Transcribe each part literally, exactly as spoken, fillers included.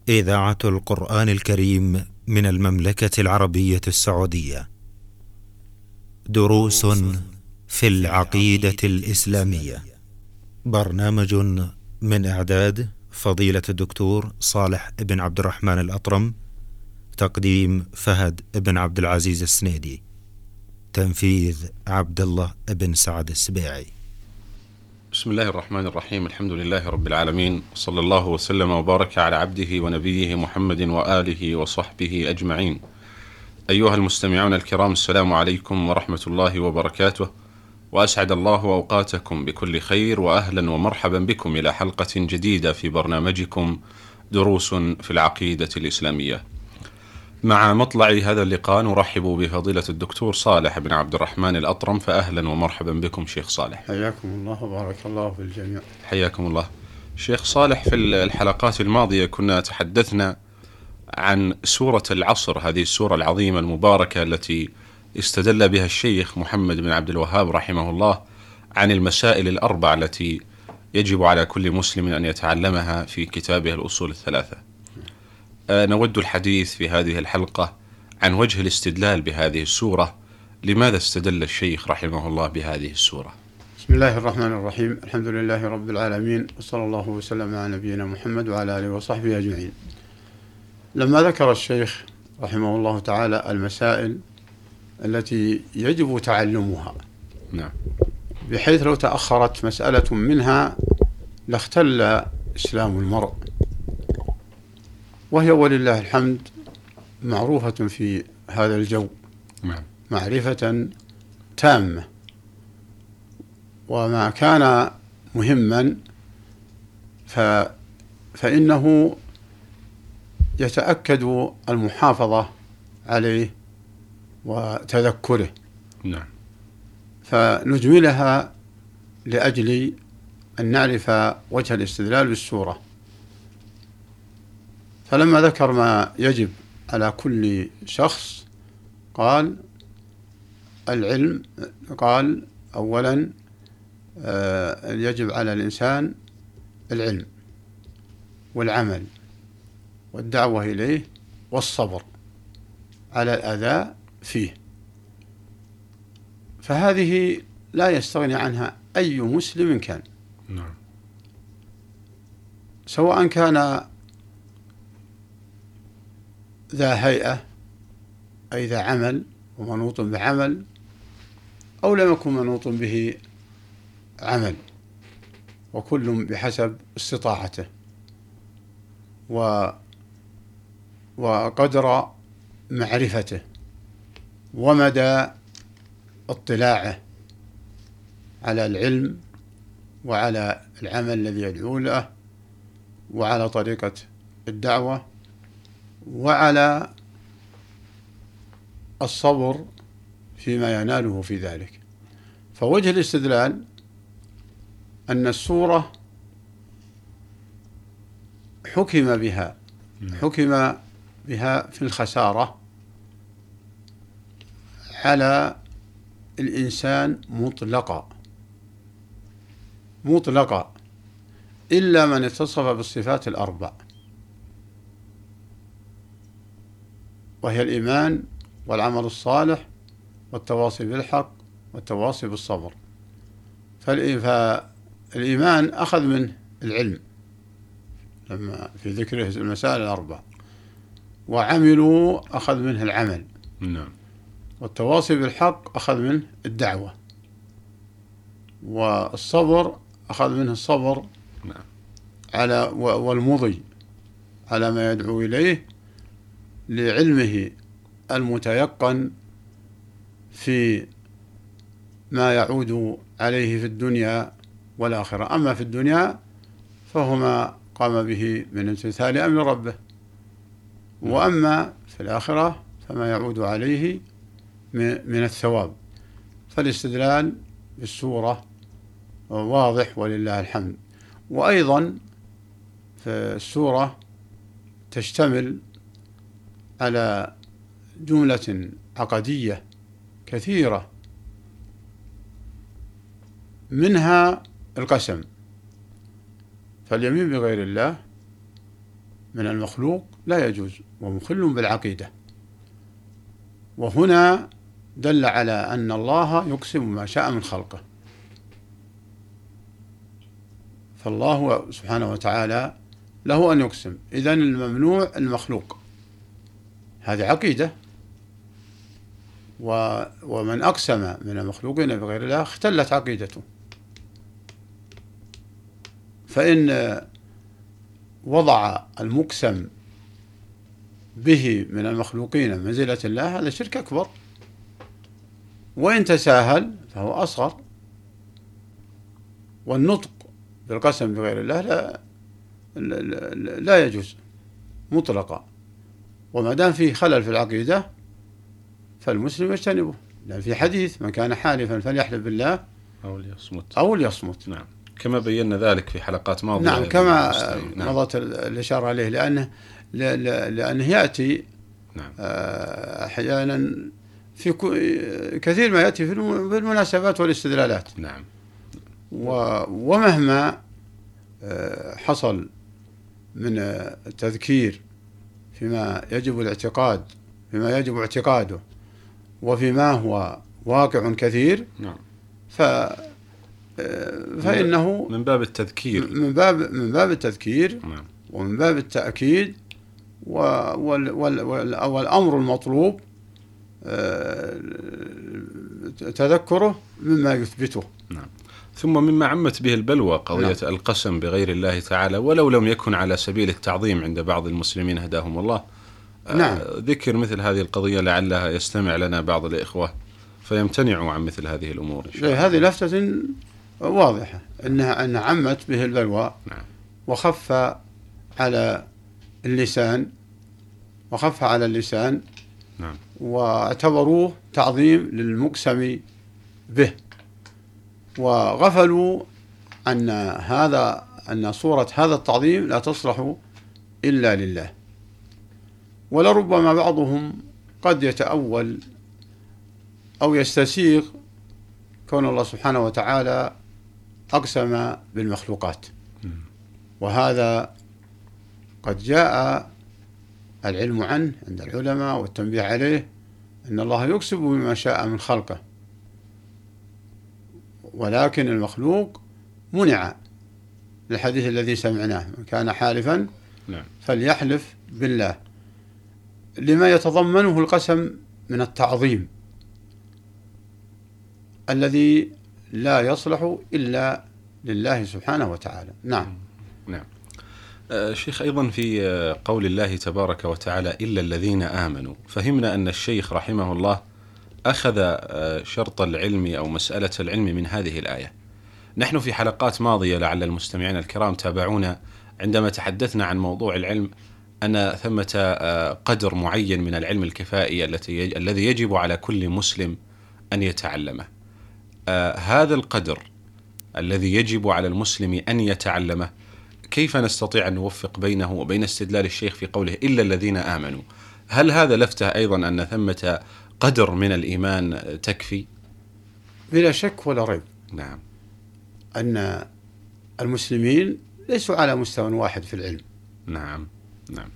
إذاعة القرآن الكريم من المملكة العربية السعودية. دروس في العقيدة الإسلامية. برنامج من إعداد فضيلة الدكتور صالح بن عبد الرحمن الأطرم. تقديم فهد بن عبد العزيز السنيدي. تنفيذ عبد الله بن سعد السبيعي. بسم الله الرحمن الرحيم. الحمد لله رب العالمين، صلى الله وسلم وبارك على عبده ونبيه محمد وآله وصحبه أجمعين. أيها المستمعون الكرام، السلام عليكم ورحمة الله وبركاته، وأسعد الله أوقاتكم بكل خير، وأهلا ومرحبا بكم إلى حلقة جديدة في برنامجكم دروس في العقيدة الإسلامية. مع مطلع هذا اللقاء نرحب بفضيلة الدكتور صالح بن عبد الرحمن الأطرم، فأهلا ومرحبا بكم شيخ صالح. حياكم الله وبارك الله في الجميع. حياكم الله شيخ صالح. في الحلقات الماضية كنا تحدثنا عن سورة العصر، هذه السورة العظيمة المباركة التي استدل بها الشيخ محمد بن عبد الوهاب رحمه الله عن المسائل الأربع التي يجب على كل مسلم أن يتعلمها في كتابه الأصول الثلاثة. نود الحديث في هذه الحلقة عن وجه الاستدلال بهذه السورة. لماذا استدل الشيخ رحمه الله بهذه السورة؟ بسم الله الرحمن الرحيم. الحمد لله رب العالمين، وصلى الله وسلم على نبينا محمد وعلى آله وصحبه أجمعين. لما ذكر الشيخ رحمه الله تعالى المسائل التي يجب تعلمها، نعم، بحيث لو تأخرت مسألة منها لاختل إسلام المرء، وهي ولله الحمد معروفة في هذا الجو، نعم، معرفة تامة. وما كان مهما ف فإنه يتأكد المحافظة عليه وتذكره، نعم، فنجملها لأجل أن نعرف وجه الاستدلال بالسورة. فلما ذكر ما يجب على كل شخص قال العلم، قال أولا آه يجب على الإنسان العلم والعمل والدعوة إليه والصبر على الأذى فيه، فهذه لا يستغني عنها أي مسلم كان، نعم، سواء كان ذا هيئة أي ذا عمل ومنوط بعمل، أو لم يكن منوط به عمل، وكل بحسب استطاعته و وقدر معرفته ومدى اطلاعه على العلم وعلى العمل الذي يدعو له وعلى طريقة الدعوة وعلى الصبر فيما يناله في ذلك. فوجه الاستدلال أن السورة حكم بها حكم بها في الخسارة على الإنسان مطلقا مطلقا إلا من اتصف بالصفات الأربع، وهي الإيمان والعمل الصالح والتواصي بالحق والتواصي بالصبر. فالإيمان أخذ منه العلم لما في ذكره المسائل الأربع، وعملوا أخذ منه العمل، نعم، والتواصي بالحق أخذ منه الدعوة، والصبر أخذ منه الصبر نعم، على والمضي على ما يدعو إليه لعلمه المتيقن في ما يعود عليه في الدنيا والآخرة. أما في الدنيا فهو ما قام به من امتثال أمر ربه، وأما في الآخرة فما يعود عليه من الثواب. فالاستدلال بالسورة واضح ولله الحمد. وأيضا فالسورة تشتمل على جملة عقدية كثيرة، منها القسم، فاليمين بغير الله من المخلوق لا يجوز ومخل بالعقيدة. وهنا دل على أن الله يقسم ما شاء من خلقه، فالله سبحانه وتعالى له أن يقسم، إذن الممنوع المخلوق، هذه عقيدة. ومن أقسم من المخلوقين بغير الله اختلت عقيدته. فإن وضع المقسم به من المخلوقين منزلة الله هذا شرك أكبر، وإن تساهل فهو أصغر. والنطق بالقسم بغير الله لا, لا, لا يجوز مطلقا، وما دام فيه خلل في العقيدة فالمسلم يجتنبه، لأن في حديث من كان حالفا فليحلف بالله أو ليصمت أو ليصمت. نعم، كما بينا ذلك في حلقات ماضية. نعم، كما مضت الإشارة عليه، لأنه لأنه يأتي نعم أحيانا في كثير ما يأتي في المناسبات والاستدلالات. نعم. ومهما حصل من التذكير فيما يجب الاعتقاد فيما يجب اعتقاده وفيما هو واقع كثير، نعم، ف فإنه من باب التذكير من باب من باب التذكير نعم. ومن باب التأكيد وال وال والأمر المطلوب تذكره مما يثبته. نعم. ثم مما عمت به البلوى قضية نعم. القسم بغير الله تعالى ولو لم يكن على سبيل التعظيم عند بعض المسلمين هداهم الله. نعم. ذكر مثل هذه القضية لعلها يستمع لنا بعض الإخوة فيمتنعوا عن مثل هذه الأمور. هذه لفتة واضحة أنها أن عمت به البلوى. نعم. وخف على اللسان وخف على اللسان نعم. واعتبروه تعظيم للمقسم به، وغفلوا أن هذا أن صورة هذا التعظيم لا تصلح إلا لله. ولربما بعضهم قد يتأول أو يستسيغ كون الله سبحانه وتعالى أقسم بالمخلوقات، وهذا قد جاء العلم عنه عند العلماء والتنبيه عليه أن الله يقسم بما شاء من خلقه، ولكن المخلوق منع للحديث الذي سمعناه من كان حالفا نعم. فليحلف بالله، لما يتضمنه القسم من التعظيم الذي لا يصلح إلا لله سبحانه وتعالى. نعم. نعم. آه شيخ، أيضا في قول الله تبارك وتعالى إلا الذين آمنوا، فهمنا أن الشيخ رحمه الله أخذ آه شرط العلم أو مسألة العلم من هذه الآية. نحن في حلقات ماضية لعل المستمعين الكرام تابعونا عندما تحدثنا عن موضوع العلم أن ثمة آه قدر معين من العلم الكفائي التي الذي يجب على كل مسلم أن يتعلمه. آه هذا القدر الذي يجب على المسلم أن يتعلمه، كيف نستطيع أن نوفق بينه وبين استدلال الشيخ في قوله إلا الذين آمنوا؟ هل هذا لفته أيضا أن ثمة قدر من الإيمان تكفي؟ بلا شك ولا ريب. نعم. أن المسلمين ليسوا على مستوى واحد في العلم. نعم. نعم.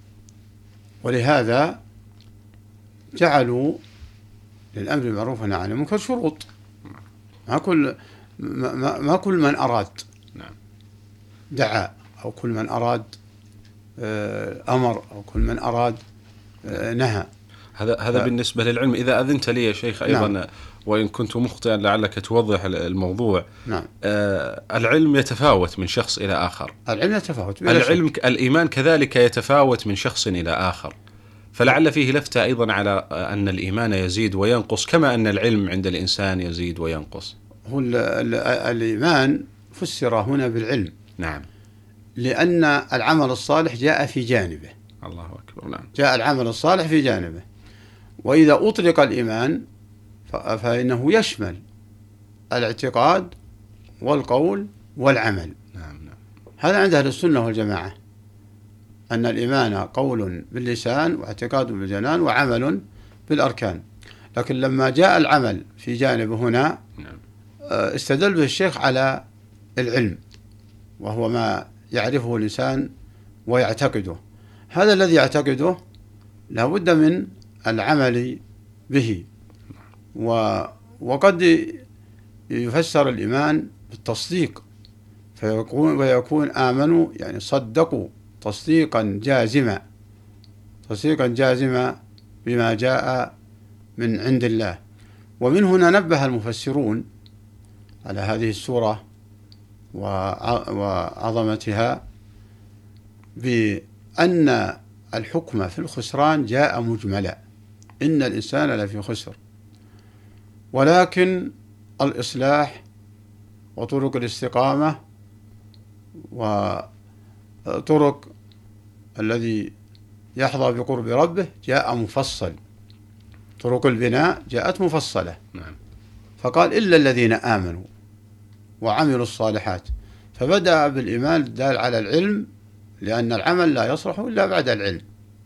ولهذا جعلوا للأمر بالمعروف والنهي عن المنكر شروط. ما كل ما, ما كل من أراد نعم. دعا، أو كل من أراد أمر، أو كل من أراد نهى. هذا هذا ف... بالنسبة للعلم. إذا أذنت لي يا شيخ أيضا نعم. وإن كنت مخطئا لعلك توضح الموضوع. نعم. آه العلم يتفاوت من شخص إلى آخر. العلم يتفاوت. العلم ك... الإيمان كذلك يتفاوت من شخص إلى آخر، فلعل فيه لفتة أيضا على أن الإيمان يزيد وينقص كما أن العلم عند الإنسان يزيد وينقص. هو ال ال الإيمان فسر هنا بالعلم. نعم. لأن العمل الصالح جاء في جانبه. الله أكبر. نعم. جاء العمل الصالح في جانبه، وإذا أطلق الإيمان فإنه يشمل الاعتقاد والقول والعمل. نعم. نعم. هذا عند أهل السنة والجماعة، أن الإيمان قول باللسان واعتقاد بالجنان وعمل بالأركان. لكن لما جاء العمل في جانب هنا نعم. استدل به الشيخ على العلم، وهو ما يعرفه الإنسان ويعتقده. هذا الذي يعتقده لا بد من العمل به. وقد يفسر الإيمان بالتصديق فيكون ويكون آمنوا يعني صدقوا تصديقا جازما تصديقا جازما بما جاء من عند الله. ومن هنا نبه المفسرون على هذه السورة وعظمتها بأن الحكم في الخسران جاء مجملا، إن الإنسان لفي خسر، ولكن الإصلاح وطرق الاستقامة وطرق الذي يحظى بقرب ربه جاء مفصل. طرق البناء جاءت مفصلة. نعم. فقال إلا الذين آمنوا وعملوا الصالحات، فبدأ بالإيمان الدال على العلم، لأن العمل لا يصلح إلا بعد العلم.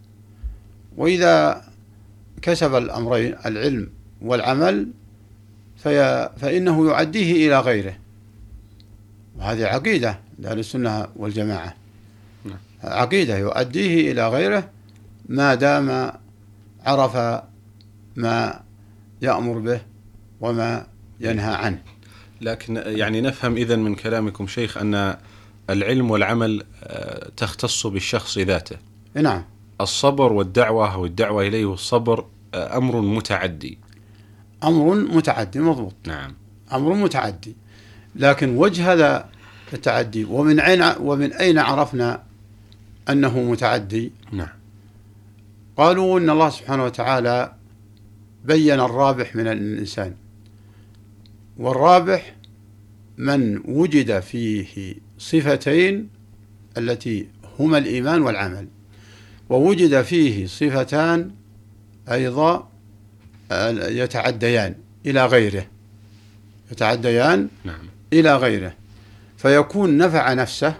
وإذا كسب الأمرين العلم والعمل في فإنه يعديه إلى غيره، وهذه عقيدة لأهل السنة والجماعة. عقيدة يؤديه إلى غيره ما دام عرف ما يأمر به وما ينهى عنه. لكن يعني نفهم إذن من كلامكم شيخ أن العلم والعمل تختص بالشخص ذاته. نعم. الصبر والدعوة والدعوة إليه والصبر أمر متعدي. أمر متعدي مضبوط. نعم. أمر متعدي، لكن وجه هذا التعدي ومن أين ومن أين عرفنا أنه متعدي؟ نعم. قالوا إن الله سبحانه وتعالى بين الرابح من الإنسان، والرابح من وجد فيه صفتين التي هما الإيمان والعمل، ووجد فيه صفتان أيضا يتعديان إلى غيره يتعديان نعم. إلى غيره، فيكون نفع نفسه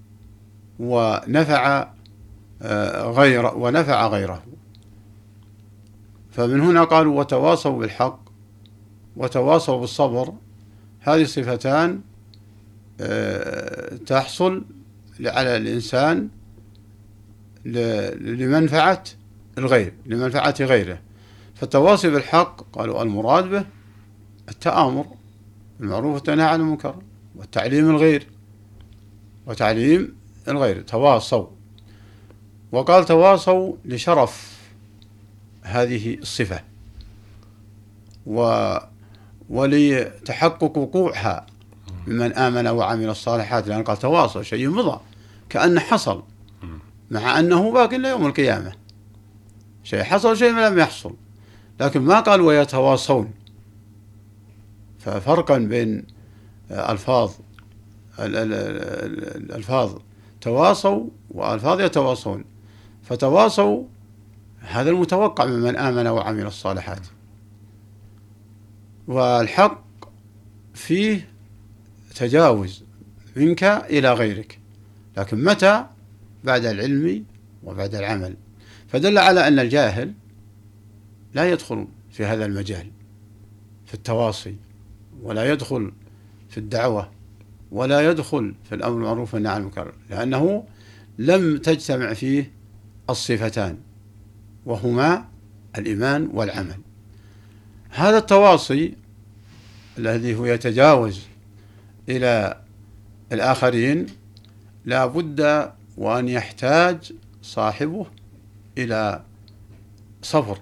ونفع غيره ونفع غيره. فمن هنا قالوا وتواصوا بالحق وتواصوا بالصبر. هذه صفتان تحصل على الإنسان لمنفعة الغير لمنفعة غيره. فالتواصي بالحق قالوا المراد به التآمر بالمعروف والنهي عن المنكر والتعليم الغير وتعليم الغير تواصوا. وقال تواصوا لشرف هذه الصفة و ولتحقق وقوعها ممن آمن وعمل الصالحات، لأن قال تواصوا شيء مضى كأنه حصل، مع أنه باق إلى يوم القيامة، شيء حصل شيء لم يحصل، لكن ما قال ويتواصون. ففرقا بين ألفاظ الألفاظ تواصوا وألفاظ يتواصون. فتواصوا هذا المتوقع ممن آمن وعمل الصالحات، والحق فيه تجاوز منك إلى غيرك، لكن متى؟ بعد العلم وبعد العمل. فدل على أن الجاهل لا يدخل في هذا المجال في التواصي، ولا يدخل في الدعوة، ولا يدخل في الأمر بالمعروف والنهي عن المنكر، لأنه لم تجتمع فيه الصفتان وهما الإيمان والعمل. هذا التواصي الذي هو يتجاوز إلى الآخرين لا بد وأن يحتاج صاحبه إلى صبر،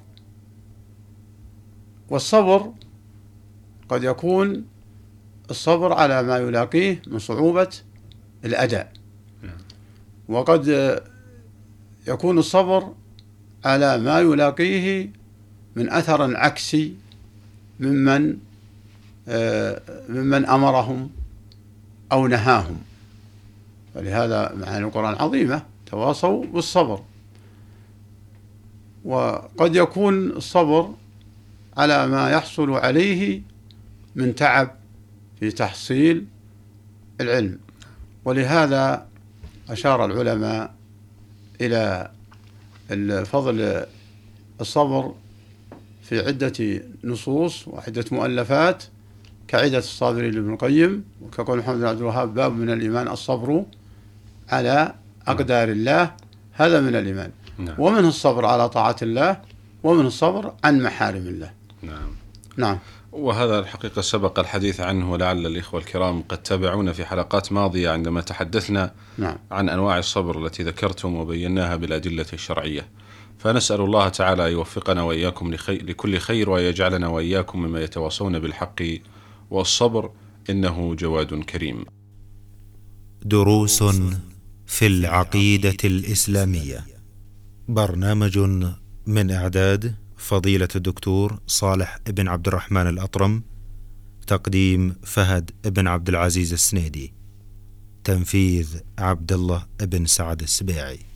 والصبر قد يكون الصبر على ما يلاقيه من صعوبة الأداء، وقد يكون الصبر على ما يلاقيه من أثر عكسي ممن ممن أمرهم أو نهاهم. ولهذا معاني القرآن عظيمة، تواصوا بالصبر. وقد يكون الصبر على ما يحصل عليه من تعب في تحصيل العلم. ولهذا أشار العلماء إلى الفضل الصبر في عدة نصوص وعدة مؤلفات، كعدة الصابرين لابن القيم، وكقول محمد بن عبد الوهاب باب من الإيمان الصبر على أقدار الله، هذا من الإيمان. نعم. ومنه الصبر على طاعة الله، ومنه الصبر عن محارم الله. نعم. نعم. وهذا الحقيقة سبق الحديث عنه، ولعل الإخوة الكرام قد تابعونا في حلقات ماضية عندما تحدثنا نعم. عن أنواع الصبر التي ذكرتم وبيناها بالأدلة الشرعية. فنسأل الله تعالى أن يوفقنا وإياكم لكل خير، ويجعلنا وإياكم مما يتواصون بالحق والصبر، إنه جواد كريم. دروس في العقيدة الإسلامية، برنامج من إعداد فضيلة الدكتور صالح بن عبد الرحمن الأطرم، تقديم فهد بن عبد العزيز السنيدي، تنفيذ عبد الله بن سعد السبيعي.